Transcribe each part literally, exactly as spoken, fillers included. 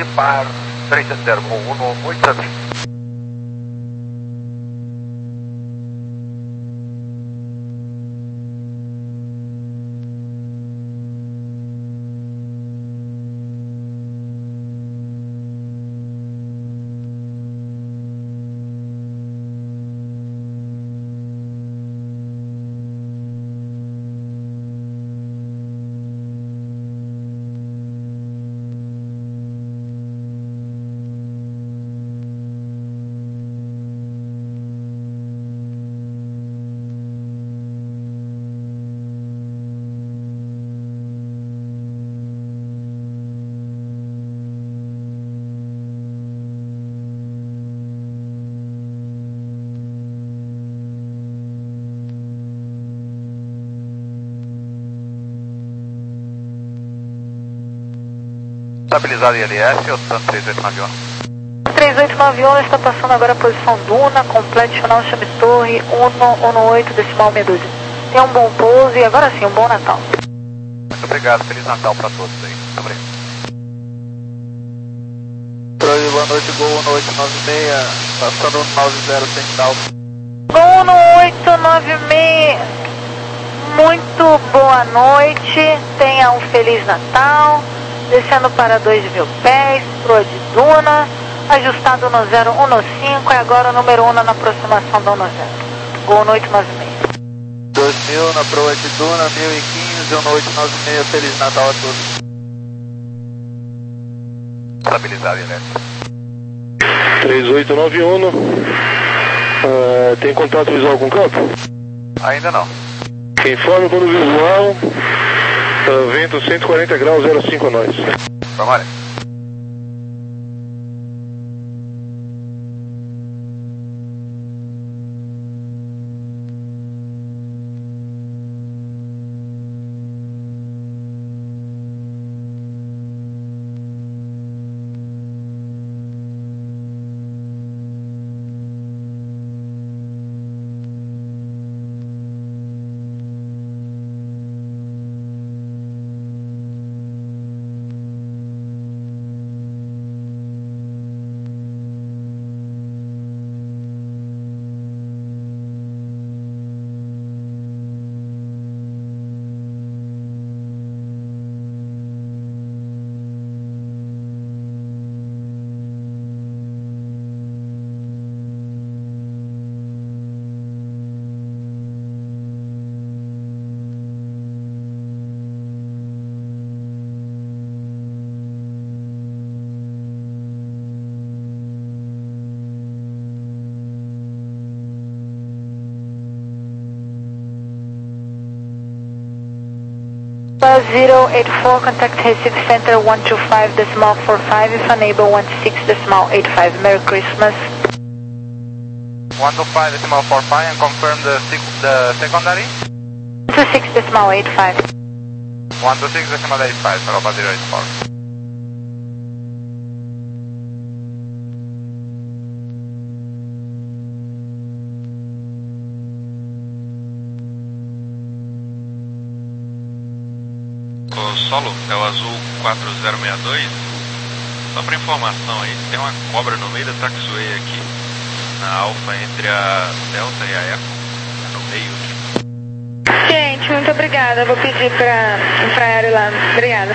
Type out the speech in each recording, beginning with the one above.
Par três sete zero um um oito sete. Estabilizado I L S, Oceano três oito nove um. três oito nove um está passando agora a posição Duna, complete final chame torre um um oito decimal meia dúzia. Tenha um bom pouso e agora sim, um bom Natal. Muito obrigado, Feliz Natal para todos aí. Muito obrigado. Boa noite, Gol um oito nove seis, passando no nove zero Central. Gol um oito nove seis, muito boa noite, tenha um Feliz Natal. Descendo para dois mil pés, proa de Duna, ajustado no zero um cinco, é agora o número um na aproximação da um zero. Gol oito nove seis. dois mil na proa de Duna, mil e quinze, um oito nove seis, Feliz Natal a todos. Estabilizado, elétrico. três oito nove um, uh, tem contato visual com o campo? Ainda não. Informe quando visual. Uh, vento cento e quarenta graus, zero cinco a nós. Vamos lá. zero eight four, contact Recife Center one two five decimal four five, if unable one six decimal eight five. Merry Christmas. one two five decimal four five and confirm the, the secondary? one two six decimal eight five. one two six decimal eight five, Europa zero eight four. O Solo é o azul quatro zero seis dois. Só para informação aí, tem uma cobra no meio da taxiway aqui, na Alfa entre a Delta e a Eco, no meio. Gente, muito obrigada. Vou pedir para para aéreo lá. Obrigada.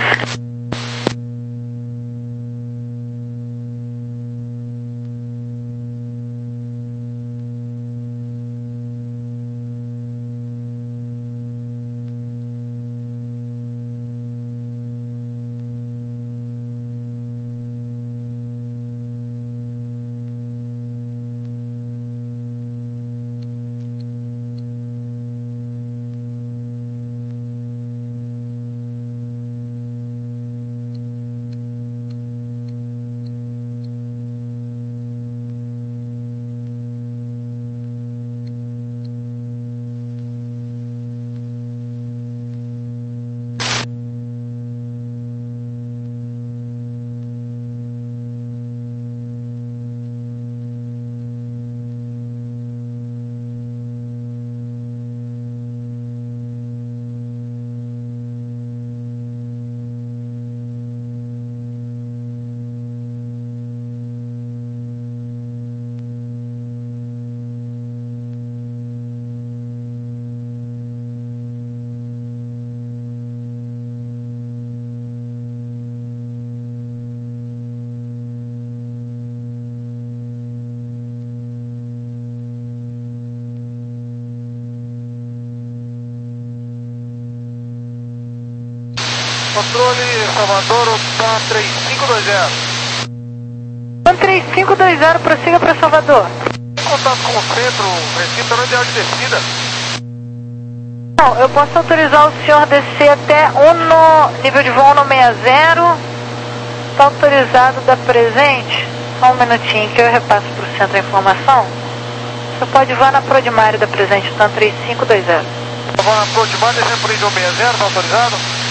Controle, Salvador, TAM três cinco dois zero. TAM três cinco dois zero, prossiga para Salvador. Em contato com o centro, Recife não é ideal de descida. Não, eu posso autorizar o senhor descer até Uno, nível de voo Uno sessenta. Está autorizado da presente. Só um minutinho que eu repasso para o centro a informação. Você pode voar na Prodimari da presente, TAM três cinco dois zero. Eu vou na Prodimari, descendo por nível sessenta, está autorizado?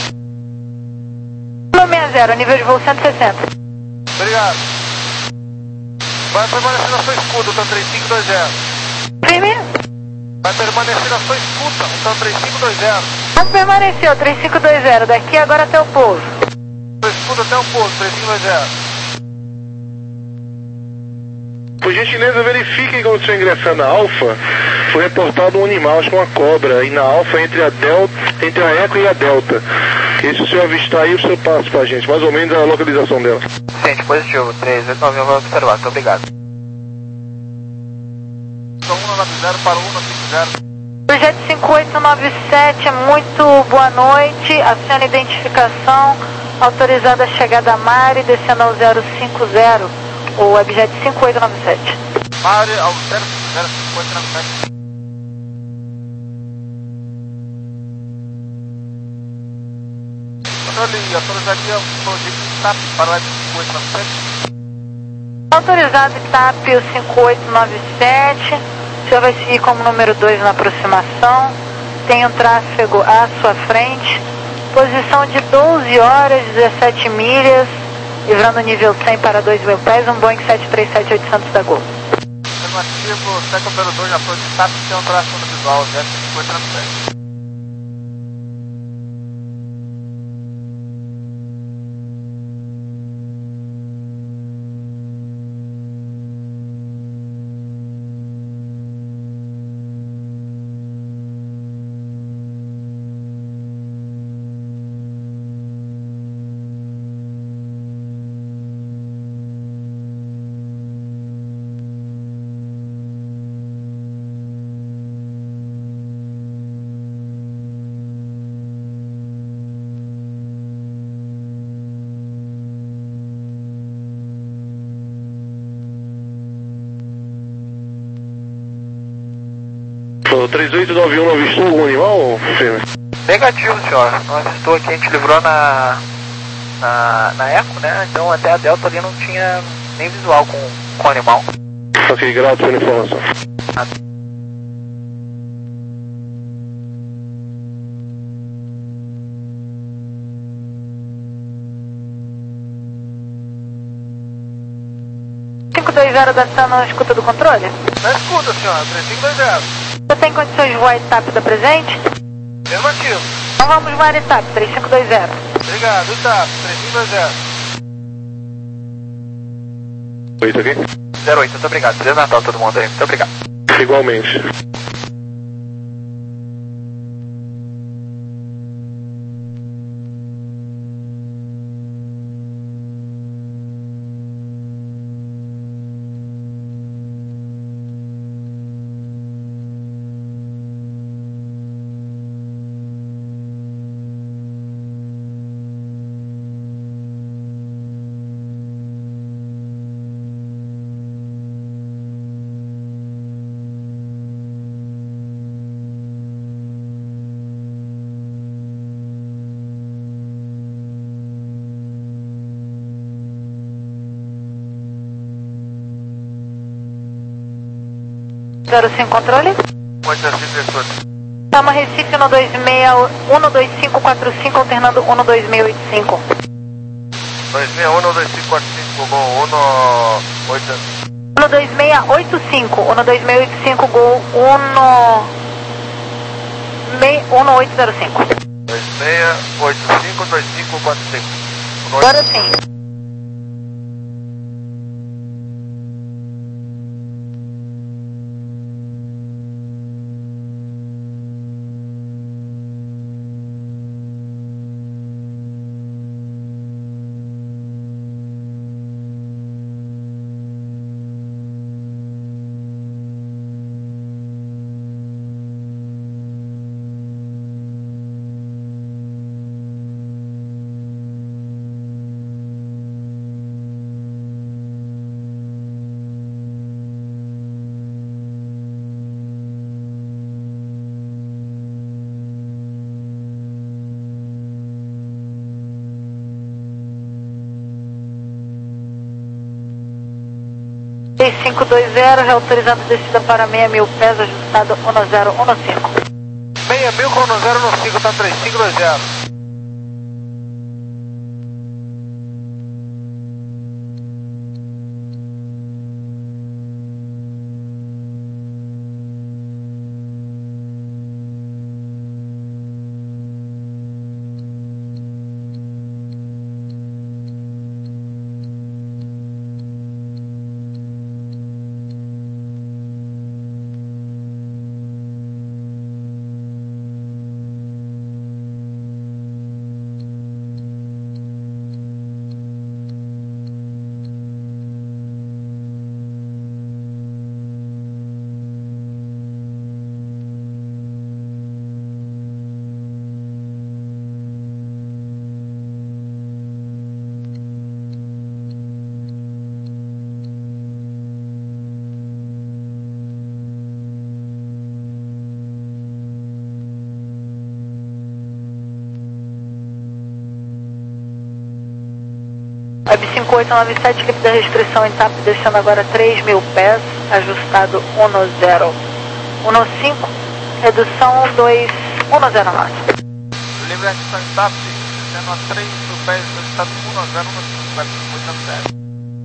Uno sessenta, nível de voo cento e sessenta. Obrigado. Vai permanecer na sua escuta, TAM três cinco dois zero. Firme? Vai permanecer na sua escuta, TAM três cinco dois zero. Onde permaneceu? três cinco dois zero, daqui agora até o pouso. Sua escuta até o pouso, três cinco dois zero. Por gentileza, verifiquem quando o senhor ingressar na Alfa, foi reportado um animal, acho que uma cobra, aí na Alfa entre a Delta, entre a Eco e a Delta. E se o senhor avistar aí, o senhor passa pra gente, mais ou menos a localização dela. Gente, positivo, três oito nove um, vai observar, muito obrigado. um nove zero para um cinco zero. Projeto cinco oito nove sete, muito boa noite, aciona identificação, autorizada a chegada a Mari, descendo ao zero cinco zero, o Webjet cinco oito nove sete. Mari ao zero cinco zero cinco oito nove sete. Controle, autorizaria o projeto TAP para o Web cinco oito nove sete. Autorizado TAP o cinco oito nove sete, o senhor vai seguir como número dois na aproximação, tem um tráfego à sua frente, posição de doze horas, dezessete milhas, livrando o nível cem para dois mil pés, um Boeing sete três sete oitocentos da Gol. Afirmativo, sete operador na frente TAP, tem um tráfego visual, zero cinco oito nove sete. três oito nove um não avistou algum animal, Fêmea? Negativo, senhor. Não avistou aqui, a gente livrou na, na, na Eco, né? Então até a Delta ali não tinha nem visual com, com o animal. Ok, grato pela informação. Ah. cinco dois zero da TAM na escuta do controle? Na escuta, senhor, três cinco dois zero. Você tem condições de voar TAP da presente? Afirmativo. Então vamos voar TAP, três cinco dois zero. Obrigado, TAP, três cinco dois zero. oito aqui? zero oito, muito obrigado. Feliz Natal a todo mundo aí, muito obrigado. Igualmente. zero cinco controle? Pode ser assim, diretor. Tama Recife um dois seis, um dois cinco quatro cinco, alternando um dois seis oito cinco. dois seis um, dois cinco quatro cinco, Gol um oito. um dois seis oito cinco, um dois seis oito cinco, Gol um oito zero cinco. dois seis oito cinco, dois cinco quatro cinco. Agora sim. cinco dois zero, reautorizado descida para seis mil pés, ajustado um zero um cinco. seis mil com um zero um cinco, tá três cinco dois zero. Web cinco oito nove sete, limite da restrição em T A P, descendo agora três mil pés, ajustado um zero um cinco, redução dois um zero nove. Livre da restrição em T A P, descendo a três mil pés, ajustado um zero um cinco, Web cinco oito nove sete.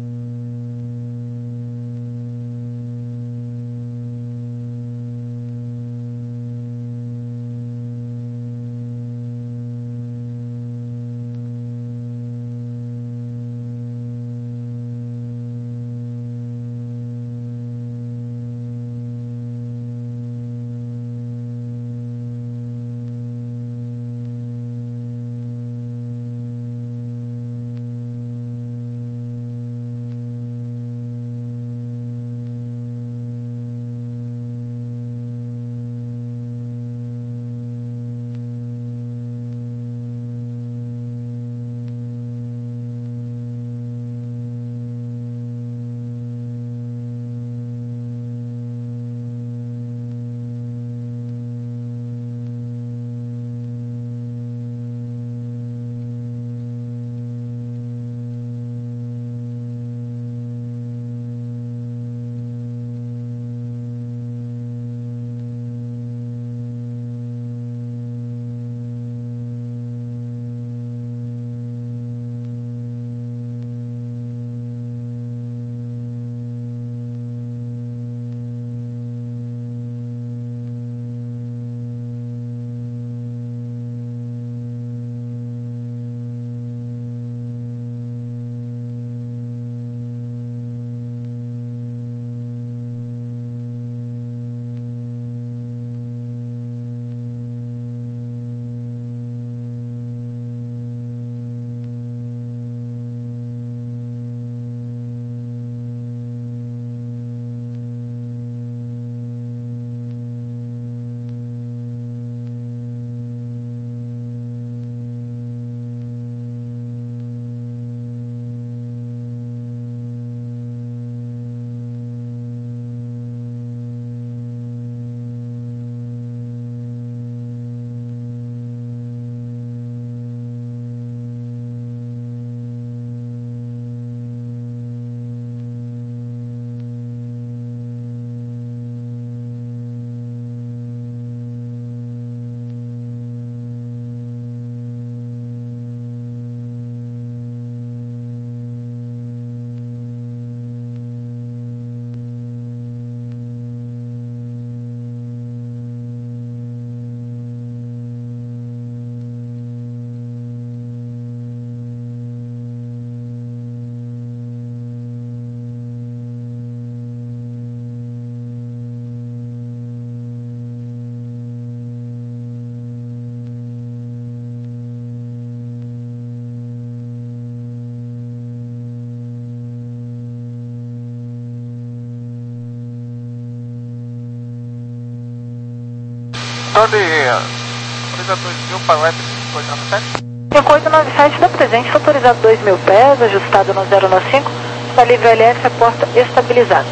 Então de autoriza dois mil para o Web cinco oito nove sete. cinco oito nove sete da presente, autorizado dois mil pés, ajustado no zero um cinco, está livre L F, a porta estabilizada.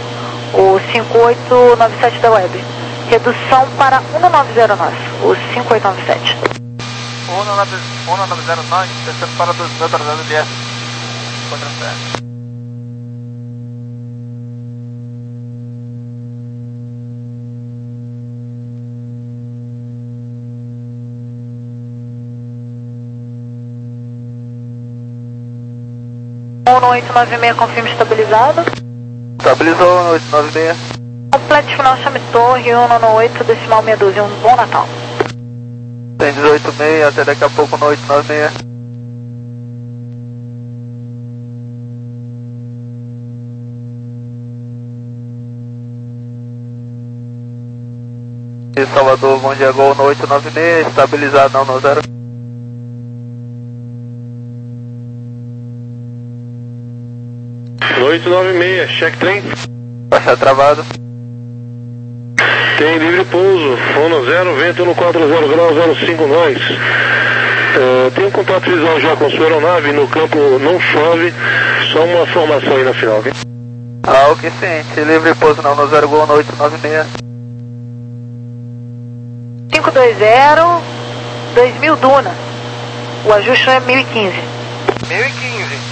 O cinco oito nove sete da Web, redução para um nove zero nove, o cinco oito nove sete. um nove zero nove, descendo para dois mil, autorizado L F cinco oito nove sete. no oito nove seis, confirme estabilizado. Estabilizou no oito nove seis. Complete final, chame torre, um no oito, decimal meia dúzia, um bom Natal. Tem dezoito seis, até daqui a pouco no oito nove seis. E Salvador, bom dia, Gol no oito nove seis, estabilizado não no zero. oito nove seis, check trem. Baixa travado. Tem livre pouso, um no zero, vento no quatro zero graus, zero cinco nós. É, tem um contato visual já com sua aeronave, no campo não chove, só uma formação aí na final, ok? Ah, ok, sim, livre pouso não no zero, Gol no oito nove seis. cinco dois zero, dois mil Duna. O ajuste é mil e quinze. mil e quinze.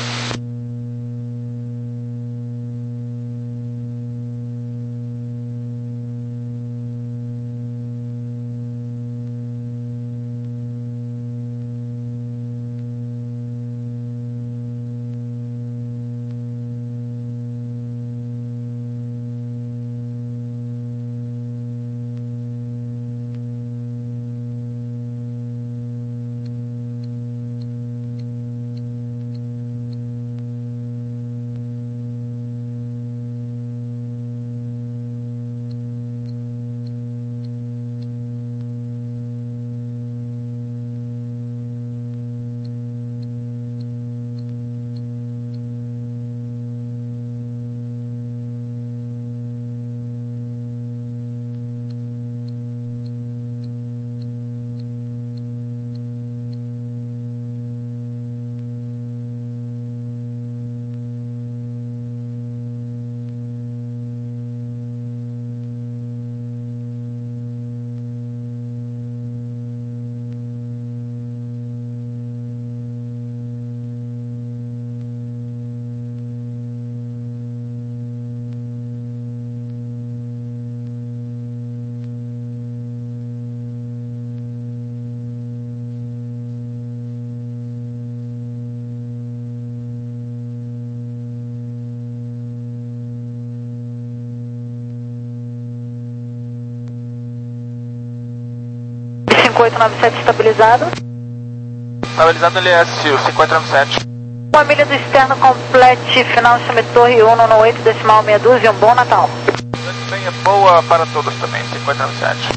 cinco oito nove sete estabilizado. Estabilizado L S, o cinco oito nove sete. Uma milha do externo complete, final chame torre um no oito, decimal meia dúzia, um bom Natal. Bem, é boa para todos também, cinco oito nove sete.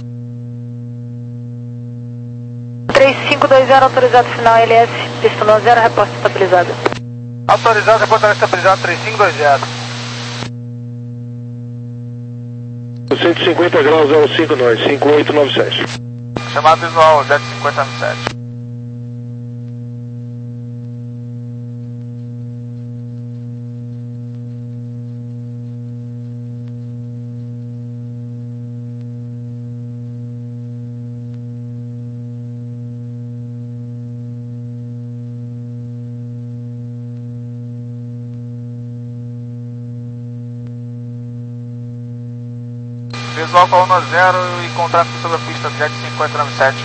três cinco dois zero, autorizado final L S, pista no zero, reposta estabilizado. Autorizado, reportagem estabilizado, três cinco dois zero. cento e cinquenta graus, zero cinco nós, cinco oito nove sete. Chamada visual, zero cinco oito nove sete. Visual coluna zero e contrato sobre a pista Jet cinco oito nove sete.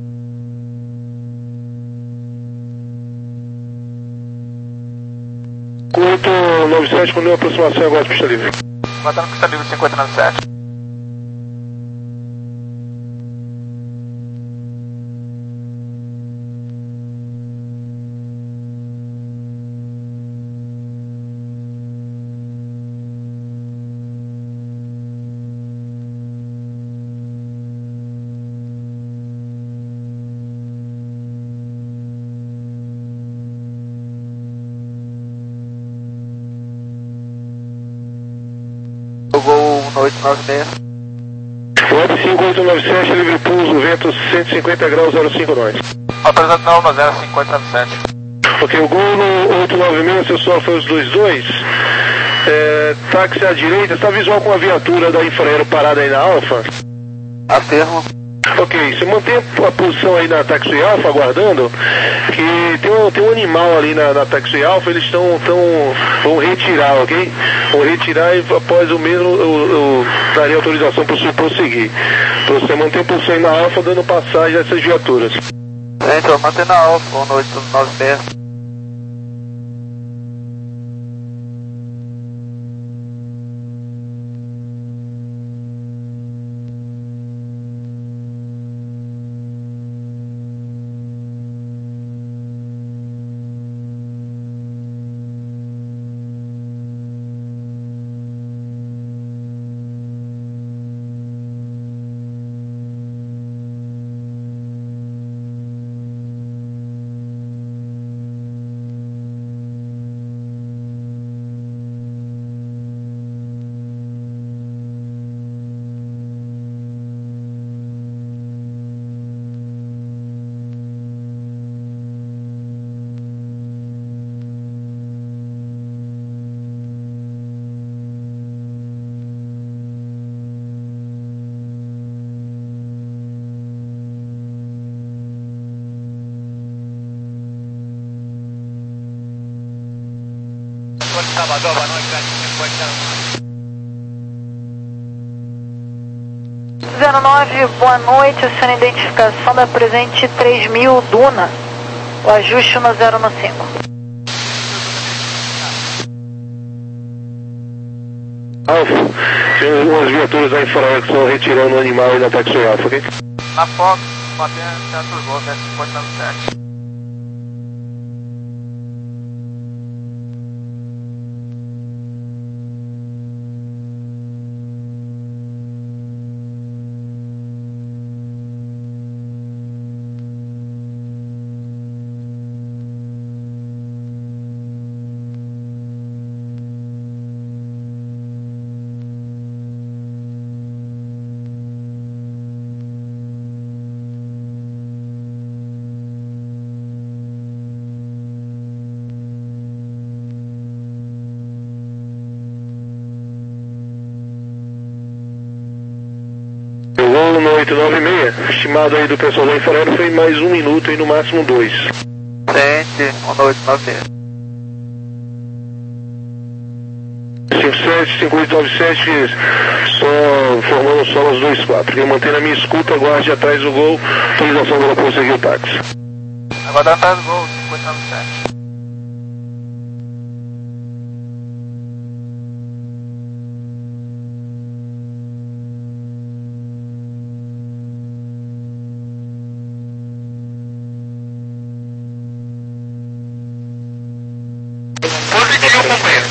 oito nove sete, com nenhuma aproximação agora, pista livre. Matando pista livre cinco oito nove sete. Gol no oito nove seis. Web cinco oito nove sete, livre pouso, vento cento e cinquenta graus, zero cinco nós. Autorizado não no zero cinco oito nove sete. Ok, o gol no oito nove seis, seu só foi os dois dois. É, táxi à direita, está visual com a viatura da Infraero parada aí na Alfa? Aterro. Ok, você mantém a posição aí na Taxi Alpha, aguardando, que tem um, tem um animal ali na, na Taxi Alpha, eles estão, tão, vão retirar, ok? Vão retirar e após o mesmo, eu, eu daria autorização para o senhor prosseguir. Então você mantém a posição aí na Alpha, dando passagem a essas viaturas. Então, mantém na Alpha, no oito nove seis. Salvador, boa noite, pode zero nove, boa noite, aciona a identificação da presente três mil Duna, o ajuste no zero no cinco. Alfa, tem umas viaturas da Infraero que estão retirando o animal aí da Taxi Alfa, ok? Na Fox, batendo centro do gol, pode dar certo. O voo no oito nove seis, estimado aí do pessoal da Infraero foi mais um minuto e no máximo dois. Sente, um oito nove seis. cinco sete, cinco oito nove sete, só formando solas dois quatro. Quem mantém na minha escuta, aguarde atrás do gol, autorização para prosseguir o táxi. Agora atrás do gol, cinco oito nove sete. Positivo, companheiro.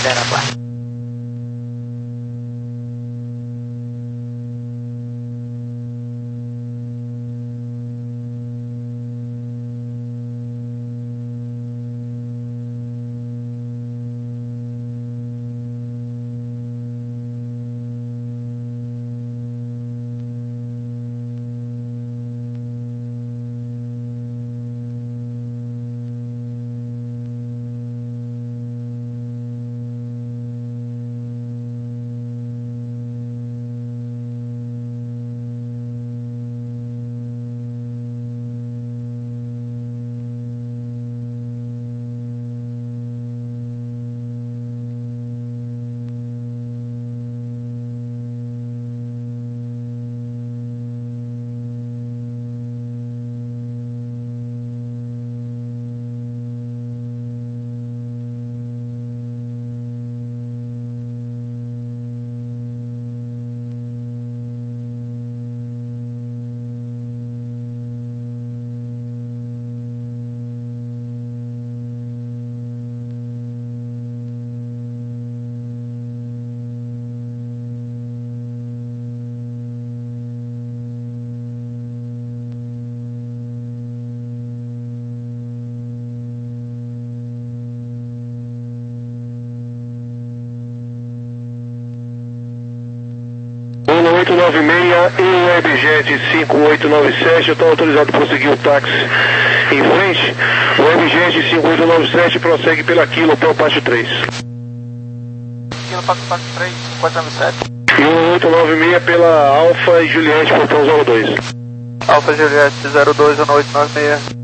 oito nove seis e o Webjet cinco oito nove sete, estão autorizados para prosseguir o táxi em frente. O Webjet cinco oito nove sete prossegue pela Kilo até o pátio três. Kilo pátio três, cinco oito nove sete. E o oito nove seis pela Alfa e Juliette, portão zero dois. Alfa Juliette zero dois, um oito nove seis.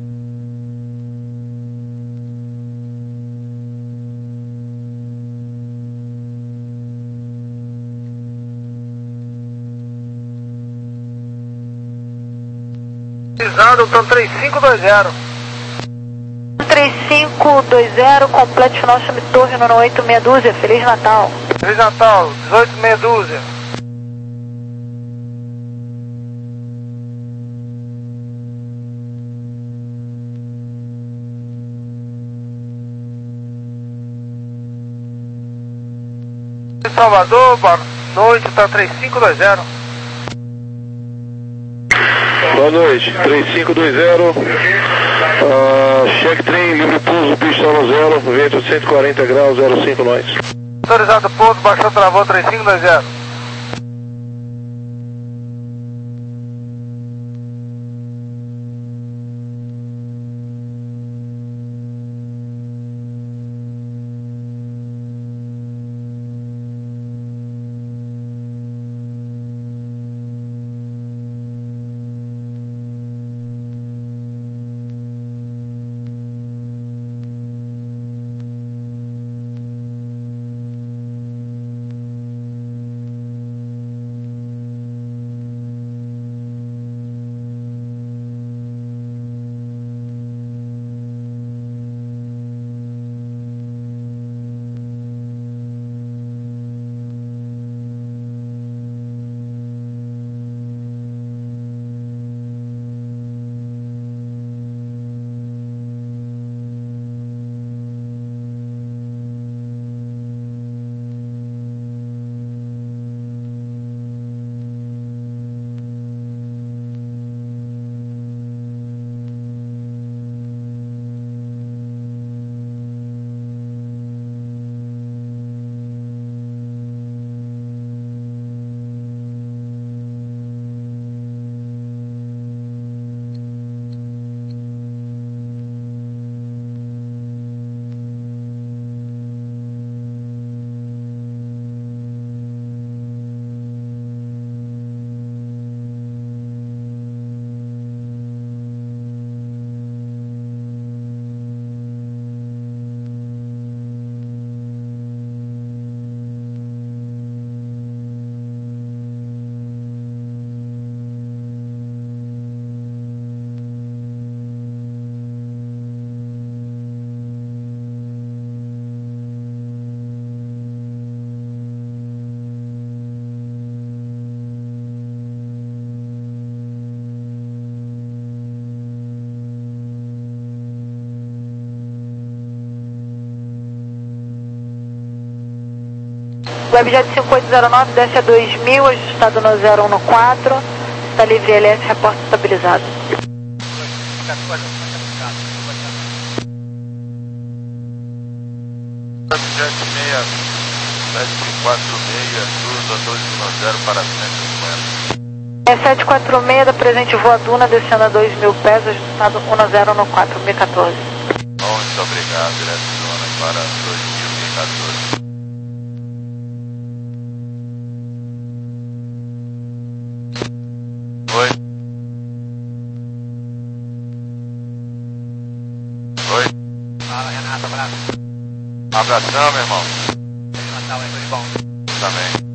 Então três cinco dois zero. três cinco dois zero, complete final, chame Torre no oito meia dúzia, Feliz Natal. Feliz Natal, dezoito meia dúzia. Salvador, boa noite, tá três cinco dois zero. Boa noite, três cinco dois zero, uh, cheque trem, livre pouso, pista no zero, vento cento e quarenta graus, zero cinco nós. Autorizado pouso, baixou, travou, três cinco dois zero. Webjet cinco oito zero nove, desce a dois mil, ajustado no zero um no quatro. Está livre L S, reporte estabilizado. Webjet seis sete quatro seis, cruza dois um zero para cento e cinquenta. É sete quatro seis da presente voa Duna, descendo a dois mil pés, ajustado um zero no quatro, mil e quatorze. Muito obrigado, direciona para dois mil e quatorze. Oi. Oi. Fala, Renato, abraço. Abração, meu irmão. Natal é tudo bom. Também.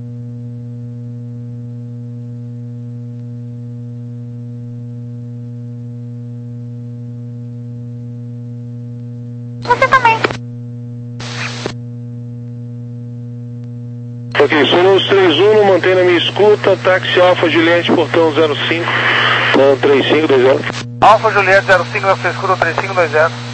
Você também. Ok, Sonos três um, mantém na minha escuta, táxi Alfa Juliette, portão zero cinco, três cinco dois zero. Alfa Juliette zero cinco, na sua escuta, três cinco dois zero.